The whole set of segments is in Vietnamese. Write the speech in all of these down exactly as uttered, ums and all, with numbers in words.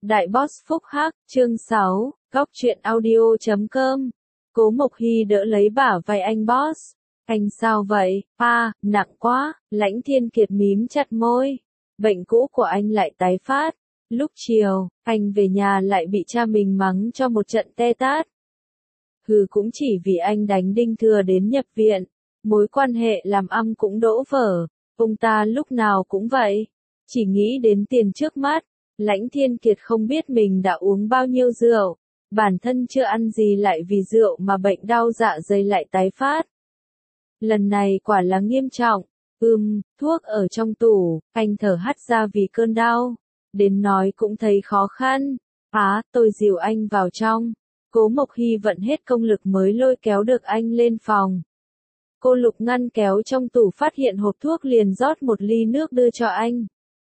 Đại Boss Phúc Hắc, chương sáu, góc truyện audio chấm com. Cố Mộc Hy đỡ lấy bả vai anh Boss. Anh sao vậy? À, nặng quá. Lãnh Thiên Kiệt mím chặt môi. Bệnh cũ của anh lại tái phát. Lúc chiều, anh về nhà lại bị cha mình mắng cho một trận te tát. Hừ, cũng chỉ vì anh đánh Đinh Thừa đến nhập viện. Mối quan hệ làm ăn cũng đổ vỡ. Ông ta lúc nào cũng vậy. Chỉ nghĩ đến tiền trước mắt. Lãnh Thiên Kiệt không biết mình đã uống bao nhiêu rượu. Bản thân chưa ăn gì lại vì rượu mà bệnh đau dạ dày lại tái phát. Lần này quả là nghiêm trọng. Ừm, thuốc ở trong tủ, anh thở hắt ra vì cơn đau. Đến nói cũng thấy khó khăn. Á, tôi dìu anh vào trong. Cố Mộc Hy vận hết công lực mới lôi kéo được anh lên phòng. Cô lục ngăn kéo trong tủ phát hiện hộp thuốc liền rót một ly nước đưa cho anh.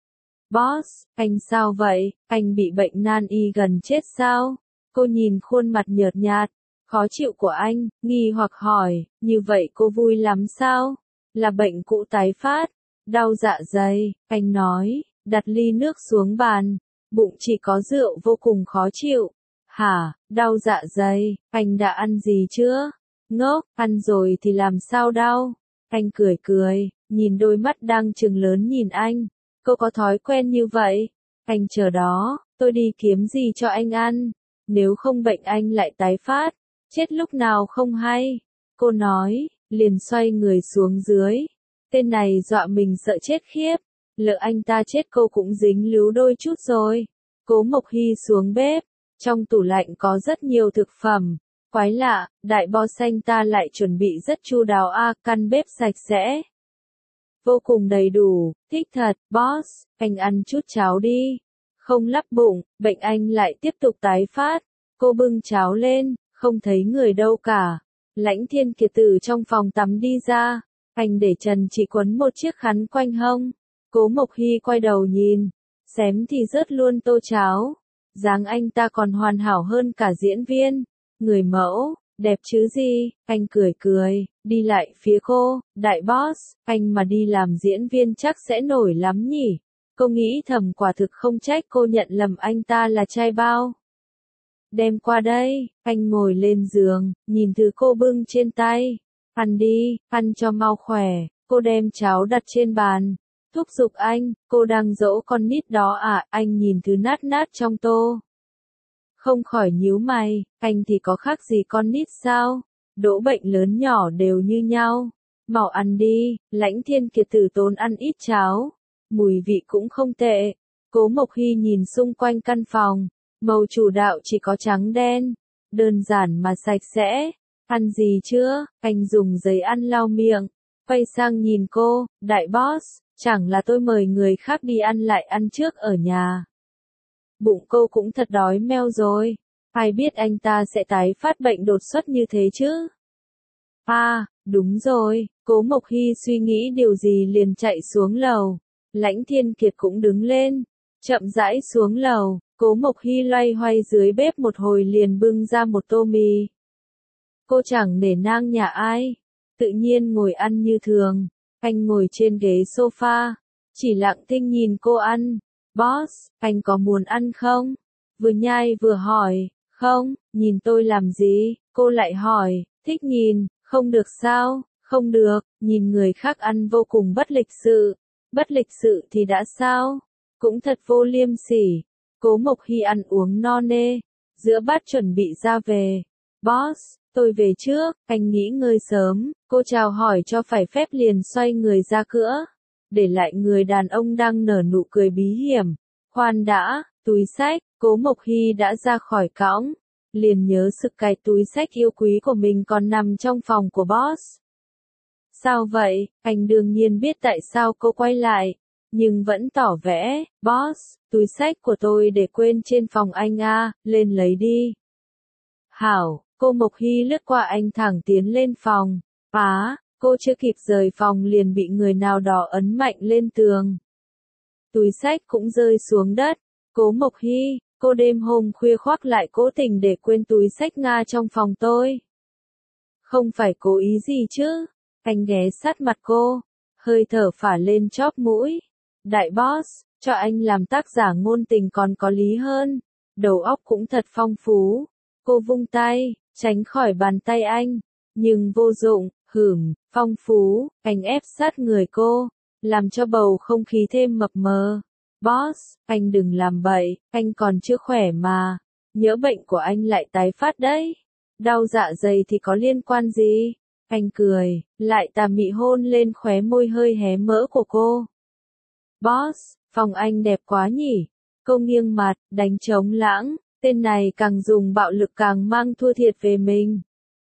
Boss, anh sao vậy? Anh bị bệnh nan y gần chết sao? Cô nhìn khuôn mặt nhợt nhạt, khó chịu của anh, nghi hoặc hỏi, như vậy cô vui lắm sao? Là bệnh cũ tái phát, đau dạ dày, anh nói, đặt ly nước xuống bàn, bụng chỉ có rượu vô cùng khó chịu. Hả, đau dạ dày, anh đã ăn gì chưa? Ngốc, ăn rồi thì làm sao đau? Anh cười cười, nhìn đôi mắt đang trừng lớn nhìn anh. Cô có thói quen như vậy. Anh chờ đó, tôi đi kiếm gì cho anh ăn. Nếu không bệnh anh lại tái phát. Chết lúc nào không hay. Cô nói, liền xoay người xuống dưới. Tên này dọa mình sợ chết khiếp. Lỡ anh ta chết cô cũng dính líu đôi chút rồi. Cố Mộc Hy xuống bếp. Trong tủ lạnh có rất nhiều thực phẩm. Quái lạ, đại boss anh ta lại chuẩn bị rất chu đáo a, căn bếp sạch sẽ. Vô cùng đầy đủ, thích thật, boss, anh ăn chút cháo đi. Không lắp bụng, bệnh anh lại tiếp tục tái phát. Cô bưng cháo lên, không thấy người đâu cả. Lãnh Thiên Kiệt từ trong phòng tắm đi ra. Anh để Trần chỉ quấn một chiếc khăn quanh hông. Cố Mộc Hy quay đầu nhìn. Xém thì rớt luôn tô cháo. Dáng anh ta còn hoàn hảo hơn cả diễn viên. Người mẫu, đẹp chứ gì, anh cười cười, đi lại phía cô, đại boss, anh mà đi làm diễn viên chắc sẽ nổi lắm nhỉ. Cô nghĩ thầm quả thực không trách cô nhận lầm anh ta là trai bao. Đem qua đây, anh ngồi lên giường, nhìn thứ cô bưng trên tay. Ăn đi, ăn cho mau khỏe, cô đem cháo đặt trên bàn. Thúc giục anh, cô đang dỗ con nít đó à, anh nhìn thứ nát nát trong tô. Không khỏi nhíu mày, anh thì có khác gì con nít sao? Đỗ bệnh lớn nhỏ đều như nhau. Mau ăn đi, Lãnh Thiên Kiệt tử tốn ăn ít cháo. Mùi vị cũng không tệ. Cố Mộc Hy nhìn xung quanh căn phòng. Màu chủ đạo chỉ có trắng đen. Đơn giản mà sạch sẽ. Ăn gì chưa? Anh dùng giấy ăn lau miệng. Quay sang nhìn cô, đại boss, chẳng là tôi mời người khác đi ăn lại ăn trước ở nhà. Bụng cô cũng thật đói meo rồi. Ai biết anh ta sẽ tái phát bệnh đột xuất như thế chứ? À, đúng rồi. Cố Mộc Hy suy nghĩ điều gì liền chạy xuống lầu. Lãnh Thiên Kiệt cũng đứng lên. Chậm rãi xuống lầu. Cố Mộc Hy loay hoay dưới bếp một hồi liền bưng ra một tô mì. Cô chẳng nể nang nhà ai. Tự nhiên ngồi ăn như thường. Anh ngồi trên ghế sofa. Chỉ lặng thinh nhìn cô ăn. Boss, anh có muốn ăn không? Vừa nhai vừa hỏi, không, nhìn tôi làm gì? Cô lại hỏi, thích nhìn, không được sao? Không được, nhìn người khác ăn vô cùng bất lịch sự. Bất lịch sự thì đã sao? Cũng thật vô liêm sỉ. Cố Mộc Hy ăn uống no nê, giữa bát chuẩn bị ra về. Boss, tôi về trước, anh nghỉ ngơi sớm. Cô chào hỏi cho phải phép liền xoay người ra cửa. Để lại người đàn ông đang nở nụ cười bí hiểm. Khoan đã, túi xách, Cố Mộc Hy đã ra khỏi cõng. Liền nhớ sự cái túi xách yêu quý của mình còn nằm trong phòng của boss. Sao vậy? Anh đương nhiên biết tại sao cô quay lại. Nhưng vẫn tỏ vẻ, boss, túi xách của tôi để quên trên phòng anh à, lên lấy đi. Hảo, cô Mộc Hy lướt qua anh thẳng tiến lên phòng. Á, cô chưa kịp rời phòng liền bị người nào đó ấn mạnh lên tường. Túi xách cũng rơi xuống đất. Cố Mộc Hy, cô đêm hôm khuya khoác lại cố tình để quên túi xách Nga trong phòng tôi. Không phải cố ý gì chứ? Anh ghé sát mặt cô, hơi thở phả lên chóp mũi. Đại boss, cho anh làm tác giả ngôn tình còn có lý hơn. Đầu óc cũng thật phong phú. Cô vung tay, tránh khỏi bàn tay anh. Nhưng vô dụng, hửm, phong phú, anh ép sát người cô, làm cho bầu không khí thêm mập mờ. Boss, anh đừng làm bậy, anh còn chưa khỏe mà. Nhỡ bệnh của anh lại tái phát đấy. Đau dạ dày thì có liên quan gì? Anh cười, lại tà mị hôn lên khóe môi hơi hé mỡ của cô. Boss, phòng anh đẹp quá nhỉ? Cô nghiêng mặt, đánh trống lãng, tên này càng dùng bạo lực càng mang thua thiệt về mình.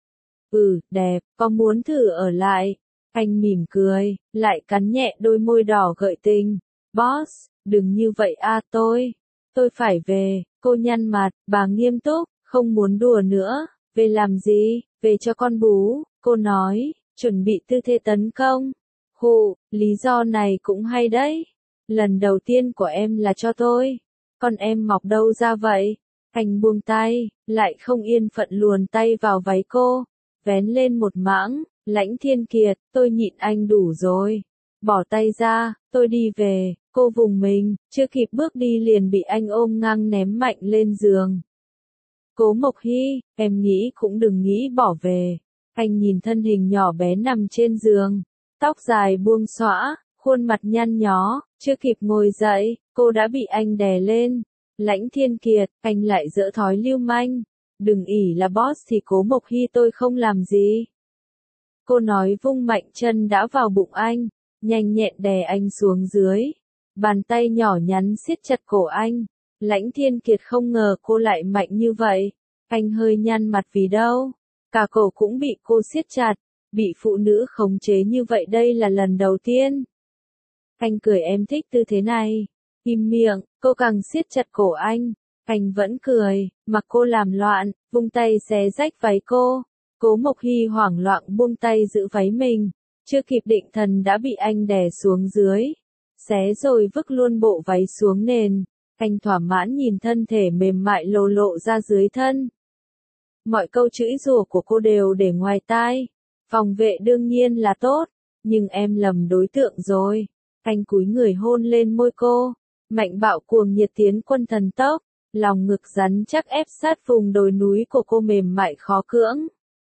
Ừ, đẹp, có muốn thử ở lại? Anh mỉm cười, lại cắn nhẹ đôi môi đỏ gợi tình. Boss, đừng như vậy a tôi. Tôi phải về, cô nhăn mặt, bà nghiêm túc, không muốn đùa nữa. Về làm gì? Về cho con bú, cô nói, chuẩn bị tư thế tấn công. Hụ, lý do này cũng hay đấy. Lần đầu tiên của em là cho tôi. Con em mọc đâu ra vậy? Anh buông tay, lại không yên phận luồn tay vào váy cô. Vén lên một mãng, Lãnh Thiên Kiệt, tôi nhịn anh đủ rồi. Bỏ tay ra, tôi đi về, cô vùng mình, chưa kịp bước đi liền bị anh ôm ngang ném mạnh lên giường. Cố Mộc Hy, em nghĩ cũng đừng nghĩ bỏ về. Anh nhìn thân hình nhỏ bé nằm trên giường, tóc dài buông xõa, khuôn mặt nhăn nhó, chưa kịp ngồi dậy, cô đã bị anh đè lên. Lãnh Thiên Kiệt, anh lại dỡ thói lưu manh. Đừng ỉ là boss thì Cố Mộc Hy tôi không làm gì. Cô nói vung mạnh chân đã vào bụng anh, nhanh nhẹn đè anh xuống dưới. Bàn tay nhỏ nhắn siết chặt cổ anh. Lãnh Thiên Kiệt không ngờ cô lại mạnh như vậy. Anh hơi nhăn mặt vì đâu. Cả cổ cũng bị cô siết chặt. Bị phụ nữ khống chế như vậy đây là lần đầu tiên. Anh cười em thích tư thế này. Im miệng, cô càng siết chặt cổ anh. Anh vẫn cười, mặc cô làm loạn, vung tay xé rách váy cô. Cố Mộc Hy hoảng loạn buông tay giữ váy mình. Chưa kịp định thần đã bị anh đè xuống dưới. Xé rồi vứt luôn bộ váy xuống nền. Anh thỏa mãn nhìn thân thể mềm mại lồ lộ ra dưới thân. Mọi câu chửi rủa của cô đều để ngoài tai. Phòng vệ đương nhiên là tốt, nhưng em lầm đối tượng rồi. Anh cúi người hôn lên môi cô. Mạnh bạo cuồng nhiệt tiến quân thần tốc. Lòng ngực rắn chắc ép sát vùng đồi núi của cô mềm mại khó cưỡng.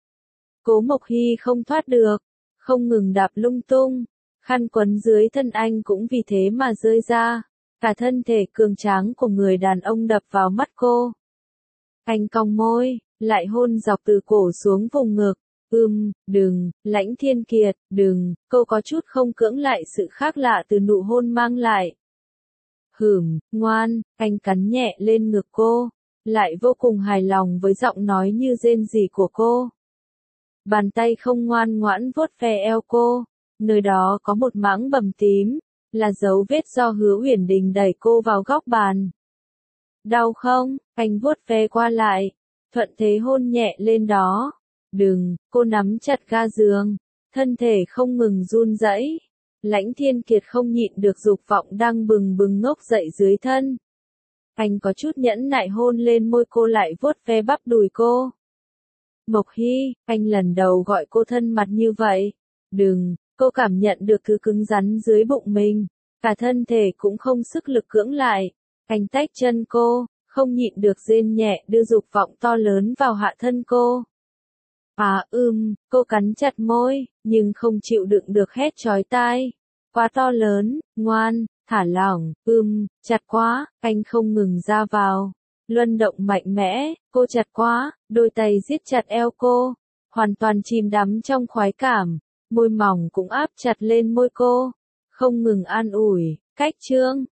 Cố Mộc Hy không thoát được, không ngừng đạp lung tung. Khăn quấn dưới thân anh cũng vì thế mà rơi ra. Cả thân thể cường tráng của người đàn ông đập vào mắt cô. Anh cong môi, lại hôn dọc từ cổ xuống vùng ngực. Ưm, đừng, Lãnh Thiên Kiệt, đừng, cô có chút không cưỡng lại sự khác lạ từ nụ hôn mang lại. Hửm, ngoan, anh cắn nhẹ lên ngực cô, lại vô cùng hài lòng với giọng nói như rên rỉ của cô. Bàn tay không ngoan ngoãn vuốt ve eo cô, nơi đó có một mảng bầm tím, là dấu vết do Hứa Uyển Đình đẩy cô vào góc bàn. Đau không? Anh vuốt ve qua lại, thuận thế hôn nhẹ lên đó. Đừng, cô nắm chặt ga giường, thân thể không ngừng run rẩy. Lãnh Thiên Kiệt không nhịn được dục vọng đang bừng bừng ngốc dậy dưới thân. Anh có chút nhẫn nại hôn lên môi cô lại vuốt ve bắp đùi cô. Mộc Hy, anh lần đầu gọi cô thân mật như vậy. Đừng, cô cảm nhận được thứ cứng rắn dưới bụng mình. Cả thân thể cũng không sức lực cưỡng lại. Anh tách chân cô, không nhịn được rên nhẹ đưa dục vọng to lớn vào hạ thân cô. À ưm, cô cắn chặt môi, nhưng không chịu đựng được hét chói tai. Quá to lớn, ngoan, thả lỏng, ưm, chặt quá, anh không ngừng ra vào. Luân động mạnh mẽ, cô chặt quá, đôi tay siết chặt eo cô. Hoàn toàn chìm đắm trong khoái cảm, môi mỏng cũng áp chặt lên môi cô. Không ngừng an ủi, cách trương,